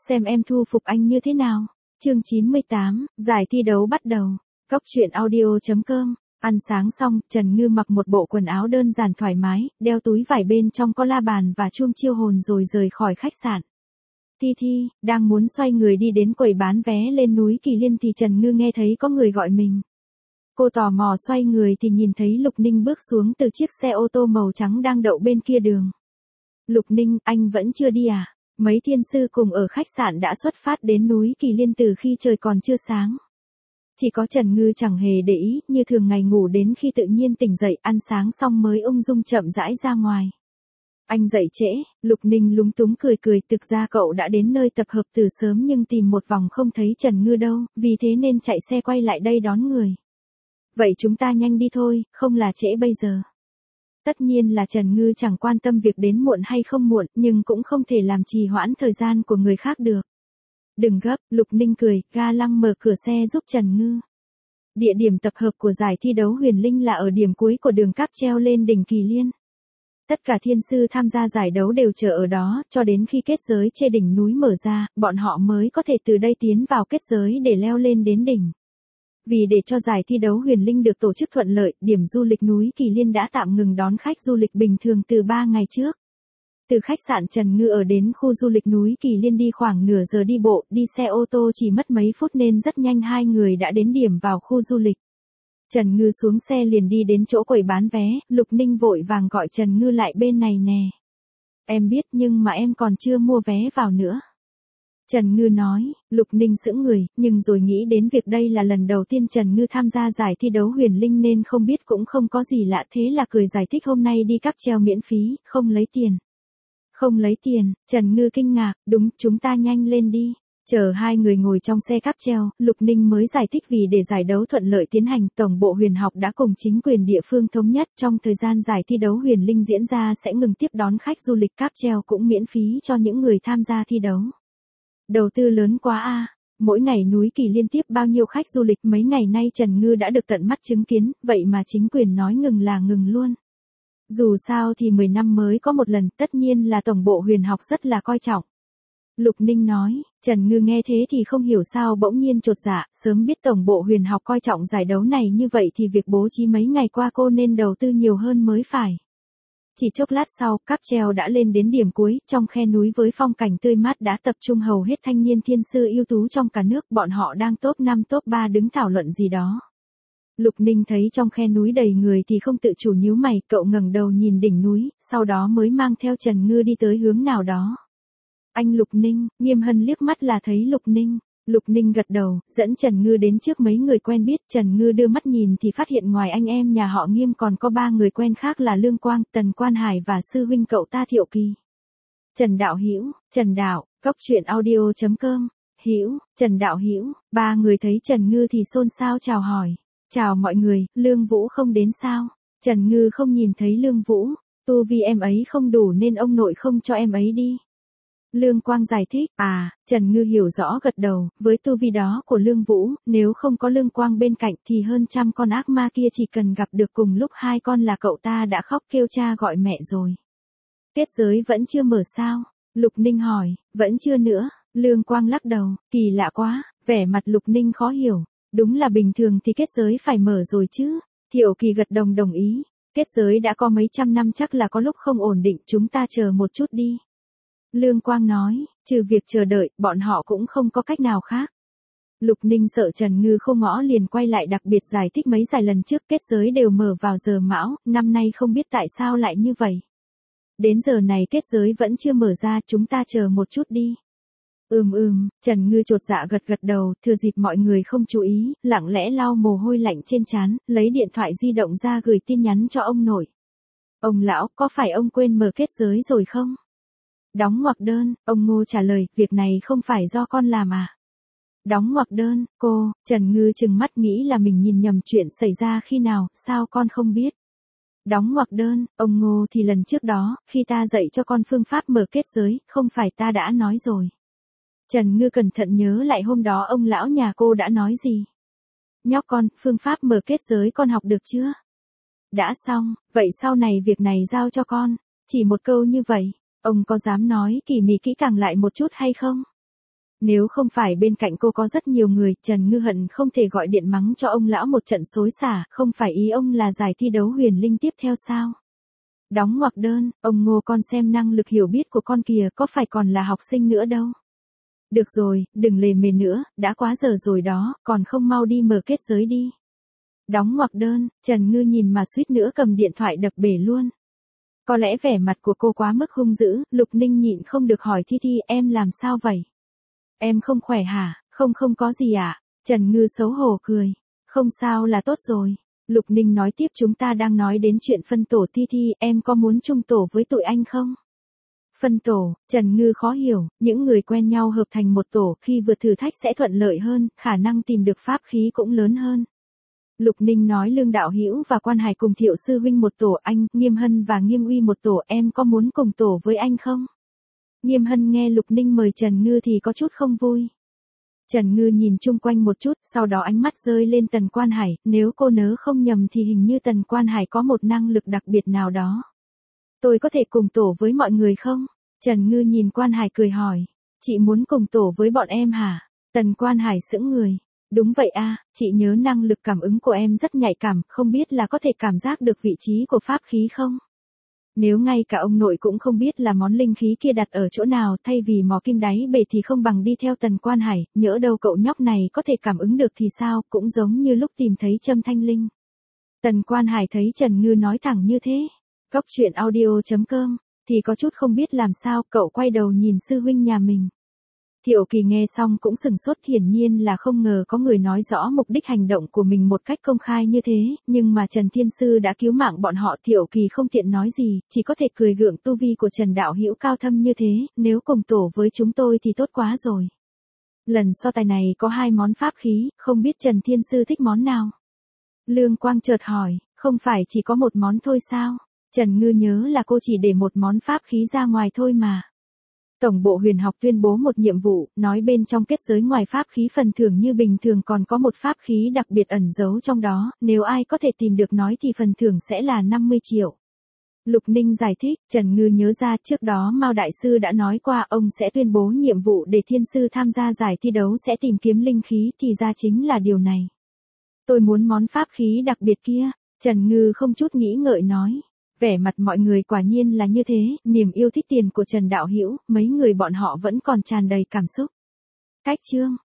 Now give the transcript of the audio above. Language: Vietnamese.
xem em thu phục anh như thế nào. Chương 98, giải thi đấu bắt đầu. Cốc truyện audio.com. Ăn sáng xong, Trần Ngư mặc một bộ quần áo đơn giản thoải mái, đeo túi vải bên trong có la bàn và chuông chiêu hồn rồi rời khỏi khách sạn. Thi, đang muốn xoay người đi đến quầy bán vé lên núi Kỳ Liên thì Trần Ngư nghe thấy có người gọi mình. Cô tò mò xoay người thì nhìn thấy Lục Ninh bước xuống từ chiếc xe ô tô màu trắng đang đậu bên kia đường. Lục Ninh, anh vẫn chưa đi à? Mấy thiên sư cùng ở khách sạn đã xuất phát đến núi Kỳ Liên từ khi trời còn chưa sáng. Chỉ có Trần Ngư chẳng hề để ý, như thường ngày ngủ đến khi tự nhiên tỉnh dậy, ăn sáng xong mới ung dung chậm rãi ra ngoài. Anh dậy trễ, Lục Ninh lúng túng cười, thực ra cậu đã đến nơi tập hợp từ sớm nhưng tìm một vòng không thấy Trần Ngư đâu, vì thế nên chạy xe quay lại đây đón người. Vậy chúng ta nhanh đi thôi, không là trễ bây giờ. Tất nhiên là Trần Ngư chẳng quan tâm việc đến muộn hay không muộn, nhưng cũng không thể làm trì hoãn thời gian của người khác được. Đừng gấp, Lục Ninh cười, ga lăng mở cửa xe giúp Trần Ngư. Địa điểm tập hợp của giải thi đấu huyền linh là ở điểm cuối của đường cáp treo lên đỉnh Kỳ Liên. Tất cả thiên sư tham gia giải đấu đều chờ ở đó, cho đến khi kết giới trên đỉnh núi mở ra, bọn họ mới có thể từ đây tiến vào kết giới để leo lên đến đỉnh. Vì để cho giải thi đấu huyền linh được tổ chức thuận lợi, điểm du lịch núi Kỳ Liên đã tạm ngừng đón khách du lịch bình thường từ 3 ngày trước. Từ khách sạn Trần Ngư ở đến khu du lịch núi Kỳ Liên đi khoảng nửa giờ đi bộ, đi xe ô tô chỉ mất mấy phút nên rất nhanh hai người đã đến điểm vào khu du lịch. Trần Ngư xuống xe liền đi đến chỗ quầy bán vé, Lục Ninh vội vàng gọi Trần Ngư lại bên này nè. Em biết nhưng mà em còn chưa mua vé vào nữa. Trần Ngư nói, Lục Ninh sững người, nhưng rồi nghĩ đến việc đây là lần đầu tiên Trần Ngư tham gia giải thi đấu huyền linh nên không biết cũng không có gì lạ, thế là cười giải thích hôm nay đi cáp treo miễn phí, không lấy tiền. Không lấy tiền, Trần Ngư kinh ngạc, đúng, chúng ta nhanh lên đi. Chờ hai người ngồi trong xe cáp treo, Lục Ninh mới giải thích vì để giải đấu thuận lợi tiến hành, Tổng bộ huyền học đã cùng chính quyền địa phương thống nhất trong thời gian giải thi đấu huyền linh diễn ra sẽ ngừng tiếp đón khách du lịch, cáp treo cũng miễn phí cho những người tham gia thi đấu. Đầu tư lớn quá a. Mỗi ngày núi Kỳ liên tiếp bao nhiêu khách du lịch, mấy ngày nay Trần Ngư đã được tận mắt chứng kiến, vậy mà chính quyền nói ngừng là ngừng luôn. Dù sao thì 10 năm mới có một lần, tất nhiên là tổng bộ huyền học rất là coi trọng. Lục Ninh nói, Trần Ngư nghe thế thì không hiểu sao bỗng nhiên chột dạ, sớm biết tổng bộ huyền học coi trọng giải đấu này như vậy thì việc bố trí mấy ngày qua cô nên đầu tư nhiều hơn mới phải. Chỉ chốc lát sau, cáp treo đã lên đến điểm cuối, trong khe núi với phong cảnh tươi mát đã tập trung hầu hết thanh niên thiên sư ưu tú trong cả nước, bọn họ đang top 5 top 3 đứng thảo luận gì đó. Lục Ninh thấy trong khe núi đầy người thì không tự chủ nhíu mày, cậu ngẩng đầu nhìn đỉnh núi, sau đó mới mang theo Trần Ngư đi tới hướng nào đó. Anh Lục Ninh, Nghiêm Hân liếc mắt là thấy Lục Ninh. Lục Ninh gật đầu, dẫn Trần Ngư đến trước mấy người quen biết. Trần Ngư đưa mắt nhìn thì phát hiện ngoài anh em nhà họ Nghiêm còn có 3 người quen khác là Lương Quang, Tần Quan Hải và sư huynh cậu ta Thiệu Kỳ. Trần Đạo Hữu, Trần Đạo, Cốc truyện audio.com. Hữu, Trần Đạo Hữu. 3 người thấy Trần Ngư thì xôn xao chào hỏi. Chào mọi người, Lương Vũ không đến sao? Trần Ngư không nhìn thấy Lương Vũ, tu vi em ấy không đủ nên ông nội không cho em ấy đi. Lương Quang giải thích, Trần Ngư hiểu rõ gật đầu, với tu vi đó của Lương Vũ, nếu không có Lương Quang bên cạnh thì hơn trăm con ác ma kia chỉ cần gặp được cùng lúc 2 con là cậu ta đã khóc kêu cha gọi mẹ rồi. Kết giới vẫn chưa mở sao? Lục Ninh hỏi, vẫn chưa nữa, Lương Quang lắc đầu, kỳ lạ quá, vẻ mặt Lục Ninh khó hiểu, đúng là bình thường thì kết giới phải mở rồi chứ. Thiệu Kỳ gật đầu đồng ý, kết giới đã có mấy trăm năm chắc là có lúc không ổn định, chúng ta chờ một chút đi. Lương Quang nói, trừ việc chờ đợi, bọn họ cũng không có cách nào khác. Lục Ninh sợ Trần Ngư không ngõ liền quay lại đặc biệt giải thích mấy giải lần trước kết giới đều mở vào giờ mão, năm nay không biết tại sao lại như vậy. Đến giờ này kết giới vẫn chưa mở ra, chúng ta chờ một chút đi. Trần Ngư chột dạ gật đầu, thừa dịp mọi người không chú ý, lặng lẽ lau mồ hôi lạnh trên trán, lấy điện thoại di động ra gửi tin nhắn cho ông nội. Ông lão, có phải ông quên mở kết giới rồi không? Đóng ngoặc đơn, ông Ngô trả lời, việc này không phải do con làm à? Đóng ngoặc đơn, Trần Ngư trừng mắt nghĩ là mình nhìn nhầm chuyện xảy ra khi nào, sao con không biết? Đóng ngoặc đơn, ông Ngô thì lần trước đó, khi ta dạy cho con phương pháp mở kết giới, không phải ta đã nói rồi. Trần Ngư cẩn thận nhớ lại hôm đó ông lão nhà cô đã nói gì. Nhóc con, phương pháp mở kết giới con học được chưa? Đã xong, vậy sau này việc này giao cho con. Chỉ một câu như vậy, ông có dám nói kỳ mỉ kỹ càng lại một chút hay không? Nếu không phải bên cạnh cô có rất nhiều người, Trần Ngư hận không thể gọi điện mắng cho ông lão một trận xối xả, không phải ý ông là giải thi đấu huyền linh tiếp theo sao? Đóng ngoặc đơn, ông Ngô con xem năng lực hiểu biết của con kìa có phải còn là học sinh nữa đâu. Được rồi, đừng lề mề nữa, đã quá giờ rồi đó, còn không mau đi mở kết giới đi. Đóng ngoặc đơn, Trần Ngư nhìn mà suýt nữa cầm điện thoại đập bể luôn. Có lẽ vẻ mặt của cô quá mức hung dữ, Lục Ninh nhịn không được hỏi Thi Thi em làm sao vậy? Em không khỏe hả? Không có gì ạ. Trần Ngư xấu hổ cười. Không sao là tốt rồi. Lục Ninh nói tiếp chúng ta đang nói đến chuyện phân tổ Thi Thi, em có muốn chung tổ với tụi anh không? Phân tổ, Trần Ngư khó hiểu, những người quen nhau hợp thành một tổ khi vượt thử thách sẽ thuận lợi hơn, khả năng tìm được pháp khí cũng lớn hơn. Lục Ninh nói Lương Đạo Hữu và Quan Hải cùng Thiệu Sư Huynh một tổ, anh, Nghiêm Hân và Nghiêm Uy một tổ, em có muốn cùng tổ với anh không? Nghiêm Hân nghe Lục Ninh mời Trần Ngư thì có chút không vui. Trần Ngư nhìn chung quanh một chút, sau đó ánh mắt rơi lên Tần Quan Hải, nếu cô nhớ không nhầm thì hình như Tần Quan Hải có một năng lực đặc biệt nào đó. Tôi có thể cùng tổ với mọi người không? Trần Ngư nhìn Quan Hải cười hỏi, chị muốn cùng tổ với bọn em hả? Tần Quan Hải sững người. Đúng vậy a, chị nhớ năng lực cảm ứng của em rất nhạy cảm, không biết là có thể cảm giác được vị trí của pháp khí không? Nếu ngay cả ông nội cũng không biết là món linh khí kia đặt ở chỗ nào, thay vì mò kim đáy bể thì không bằng đi theo Tần Quan Hải, nhỡ đâu cậu nhóc này có thể cảm ứng được thì sao, cũng giống như lúc tìm thấy châm thanh linh. Tần Quan Hải thấy Trần Ngư nói thẳng như thế, Cóc truyện audio.com, thì có chút không biết làm sao, cậu quay đầu nhìn sư huynh nhà mình. Thiệu Kỳ nghe xong cũng sừng sốt, hiển nhiên là không ngờ có người nói rõ mục đích hành động của mình một cách công khai như thế, nhưng mà Trần Thiên Sư đã cứu mạng bọn họ, Thiệu Kỳ không tiện nói gì, chỉ có thể cười gượng tu vi của Trần Đạo Hữu cao thâm như thế, nếu cùng tổ với chúng tôi thì tốt quá rồi. Lần so tài này có 2 món pháp khí, không biết Trần Thiên Sư thích món nào? Lương Quang chợt hỏi, không phải chỉ có một món thôi sao? Trần Ngư nhớ là cô chỉ để một món pháp khí ra ngoài thôi mà. Tổng bộ Huyền Học tuyên bố một nhiệm vụ, nói bên trong kết giới ngoài pháp khí phần thưởng như bình thường còn có một pháp khí đặc biệt ẩn giấu trong đó, nếu ai có thể tìm được nói thì phần thưởng sẽ là 50 triệu. Lục Ninh giải thích, Trần Ngư nhớ ra trước đó Mao Đại Sư đã nói qua ông sẽ tuyên bố nhiệm vụ để thiên sư tham gia giải thi đấu sẽ tìm kiếm linh khí thì ra chính là điều này. Tôi muốn món pháp khí đặc biệt kia, Trần Ngư không chút nghĩ ngợi nói. Vẻ mặt mọi người quả nhiên là như thế, niềm yêu thích tiền của Trần Đạo Hữu, mấy người bọn họ vẫn còn tràn đầy cảm xúc. Cách chương